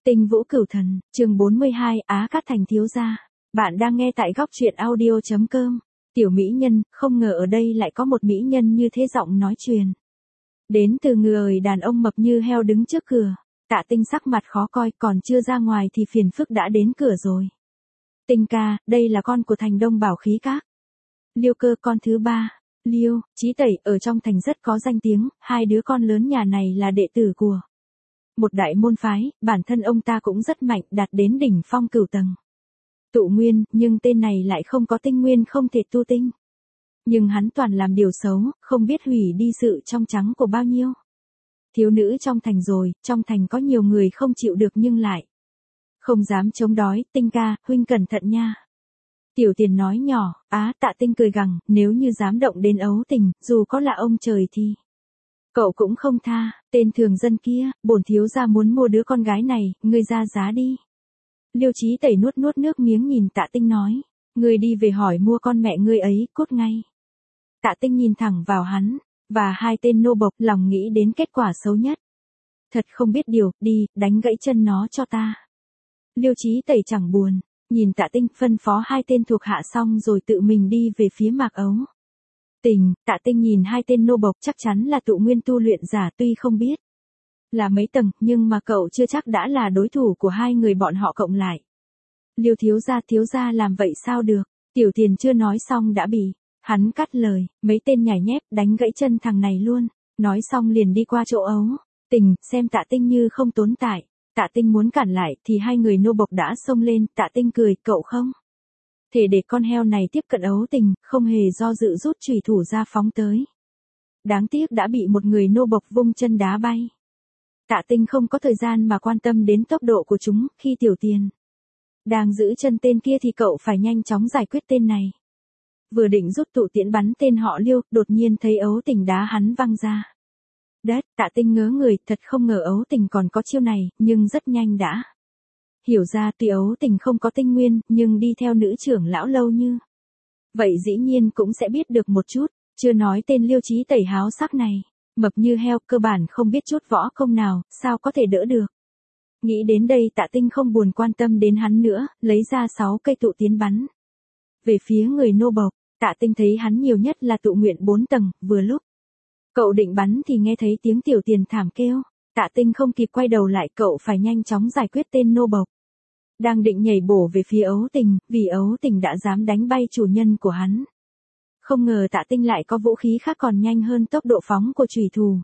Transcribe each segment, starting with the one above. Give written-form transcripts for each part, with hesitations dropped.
Tinh Vũ Cửu Thần, chương 42, Á Cát Thành thiếu gia. Bạn đang nghe tại góc truyện audio.com. Tiểu mỹ nhân, không ngờ ở đây lại có một mỹ nhân như thế giọng nói truyền. Đến từ người đàn ông mập như heo đứng trước cửa. Tạ Tinh sắc mặt khó coi, còn chưa ra ngoài thì phiền phức đã đến cửa rồi. Tinh ca, đây là con của Thành Đông Bảo Khí Các. Liêu Cơ con thứ ba. Liêu, Chí Tẩy ở trong thành rất có danh tiếng, hai đứa con lớn nhà này là đệ tử của một đại môn phái, bản thân ông ta cũng rất mạnh, đạt đến đỉnh phong cửu tầng. Tụ Nguyên, nhưng tên này lại không có tinh nguyên, không thể tu tinh. Nhưng hắn toàn làm điều xấu, không biết hủy đi sự trong trắng của bao nhiêu thiếu nữ trong thành rồi, trong thành có nhiều người không chịu được nhưng lại không dám chống đói. Tinh ca, huynh cẩn thận nha. Tiểu Tiền nói nhỏ. Tạ Tinh cười gằn, nếu như dám động đến Ấu Tình, dù có là ông trời thì cậu cũng không tha. Tên thường dân kia, bổn thiếu gia muốn mua đứa con gái này, ngươi ra giá đi. Liêu Chí Tẩy nuốt nước miếng nhìn Tạ Tinh nói, ngươi đi về hỏi mua con mẹ ngươi ấy, cút ngay. Tạ Tinh nhìn thẳng vào hắn, và hai tên nô bộc, lòng nghĩ đến kết quả xấu nhất. Thật không biết điều, đi, đánh gãy chân nó cho ta. Liêu Chí Tẩy chẳng buồn, nhìn Tạ Tinh, phân phó hai tên thuộc hạ xong rồi tự mình đi về phía Mạc Ấu Tình. Tạ Tinh nhìn hai tên nô bộc, chắc chắn là tụ nguyên tu luyện giả, tuy không biết là mấy tầng, nhưng mà cậu chưa chắc đã là đối thủ của hai người bọn họ cộng lại. Liêu thiếu gia làm vậy sao được? Tiểu Tiền chưa nói xong đã bị hắn cắt lời, mấy tên nhảy nhép, đánh gãy chân thằng này luôn. Nói xong liền đi qua chỗ Ấu Tình, xem Tạ Tinh như không tốn tại. Tạ Tinh muốn cản lại thì hai người nô bộc đã xông lên. Tạ Tinh cười, cậu không thể để con heo này tiếp cận Ấu Tình, không hề do dự rút chùy thủ ra phóng tới. Đáng tiếc đã bị một người nô bộc vung chân đá bay. Tạ Tinh không có thời gian mà quan tâm đến tốc độ của chúng, khi Tiểu Tiền đang giữ chân tên kia thì cậu phải nhanh chóng giải quyết tên này. Vừa định rút tụ tiễn bắn tên họ Liêu, đột nhiên thấy Ấu Tình đá hắn văng ra đất. Tạ Tinh ngớ người, thật không ngờ Ấu Tình còn có chiêu này, nhưng rất nhanh đã hiểu ra, tuy Ấu Tình không có tinh nguyên, nhưng đi theo nữ trưởng lão lâu như vậy dĩ nhiên cũng sẽ biết được một chút. Chưa nói tên Liêu Chí Tẩy háo sắc này, mập như heo, cơ bản không biết chút võ công nào, sao có thể đỡ được. Nghĩ đến đây Tạ Tinh không buồn quan tâm đến hắn nữa, lấy ra 6 cây tụ tiến bắn về phía người nô bộc. Tạ Tinh thấy hắn nhiều nhất là tụ nguyện 4 tầng, vừa lúc cậu định bắn thì nghe thấy tiếng Tiểu Tiền thảm kêu. Tạ Tinh không kịp quay đầu lại, cậu phải nhanh chóng giải quyết tên nô bộc đang định nhảy bổ về phía Ấu Tình, vì Ấu Tình đã dám đánh bay chủ nhân của hắn. Không ngờ Tạ Tinh lại có vũ khí khác còn nhanh hơn tốc độ phóng của chùy thủ.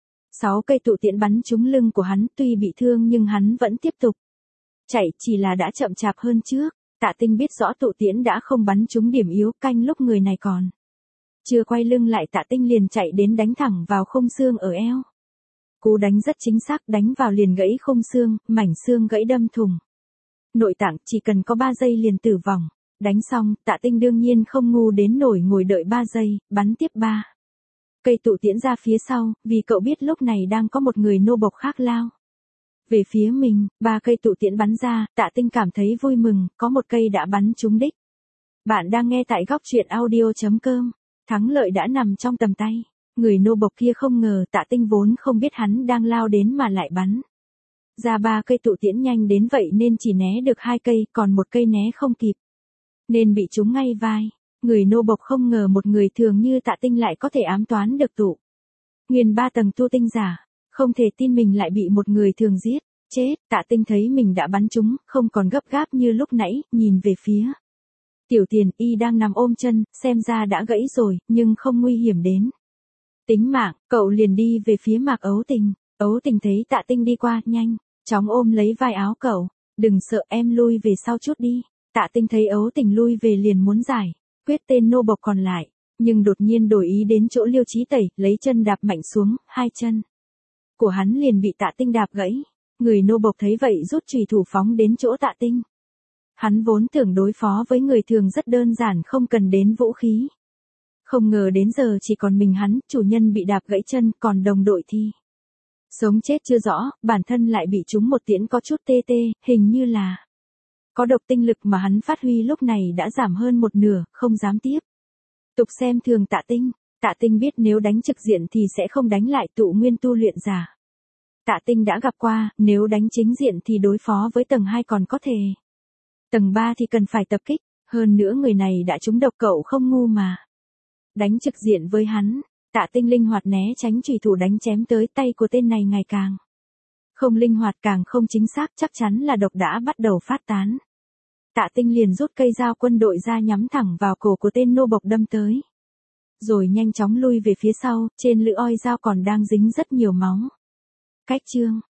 6 cây tụ tiễn bắn trúng lưng của hắn, tuy bị thương nhưng hắn vẫn tiếp tục chạy, chỉ là đã chậm chạp hơn trước. Tạ Tinh biết rõ tụ tiễn đã không bắn trúng điểm yếu, canh lúc người này còn chưa quay lưng lại, Tạ Tinh liền chạy đến đánh thẳng vào khung xương ở eo. Cú đánh rất chính xác, đánh vào liền gãy khung xương, mảnh xương gãy đâm thủng nội tạng, chỉ cần có 3 giây liền tử vong. Đánh xong, Tạ Tinh đương nhiên không ngu đến nổi ngồi đợi 3 giây, bắn tiếp 3 cây tụ tiễn ra phía sau, vì cậu biết lúc này đang có một người nô bộc khác lao về phía mình. 3 cây tụ tiễn bắn ra, Tạ Tinh cảm thấy vui mừng, có một cây đã bắn trúng đích. Bạn đang nghe tại góc truyện audio.com. Thắng lợi đã nằm trong tầm tay. Người nô bộc kia không ngờ Tạ Tinh vốn không biết hắn đang lao đến mà lại bắn ra 3 cây tụ tiễn nhanh đến vậy nên chỉ né được 2 cây, còn một cây né không kịp nên bị trúng ngay vai. Người nô bộc không ngờ một người thường như Tạ Tinh lại có thể ám toán được tụ nguyên 3 tầng tu tinh giả, không thể tin mình lại bị một người thường giết. Chết. Tạ Tinh thấy mình đã bắn trúng, không còn gấp gáp như lúc nãy, nhìn về phía Tiểu Tiền, y đang nằm ôm chân, xem ra đã gãy rồi, nhưng không nguy hiểm đến tính mạng. Cậu liền đi về phía Mạc Ấu Tình. Ấu Tình thấy Tạ Tinh đi qua, nhanh chóng ôm lấy vai áo cậu. Đừng sợ, em lui về sau chút đi. Tạ Tinh thấy Ấu Tình lui về liền muốn giải quyết tên nô bộc còn lại, nhưng đột nhiên đổi ý đến chỗ Liêu Chí Tẩy, lấy chân đạp mạnh xuống, hai chân của hắn liền bị Tạ Tinh đạp gãy. Người nô bộc thấy vậy rút chùy thủ phóng đến chỗ Tạ Tinh. Hắn vốn tưởng đối phó với người thường rất đơn giản, không cần đến vũ khí. Không ngờ đến giờ chỉ còn mình hắn, chủ nhân bị đạp gãy chân, còn đồng đội thì sống chết chưa rõ, bản thân lại bị trúng một tiễn có chút tê tê, hình như là có độc, tinh lực mà hắn phát huy lúc này đã giảm hơn một nửa, không dám tiếp tục xem thường Tạ Tinh. Tạ Tinh biết nếu đánh trực diện thì sẽ không đánh lại tụ nguyên tu luyện giả. Tạ Tinh đã gặp qua, nếu đánh chính diện thì đối phó với tầng 2 còn có thể. Tầng 3 thì cần phải tập kích, hơn nữa người này đã trúng độc cậu không ngu mà. Đánh trực diện với hắn, Tạ Tinh linh hoạt né tránh chủy thủ đánh chém tới, tay của tên này ngày càng không linh hoạt, càng không chính xác, chắc chắn là độc đã bắt đầu phát tán. Tạ Tinh liền rút cây dao quân đội ra nhắm thẳng vào cổ của tên nô bộc đâm tới. Rồi nhanh chóng lui về phía sau, trên lưỡi oi dao còn đang dính rất nhiều máu. Cách chương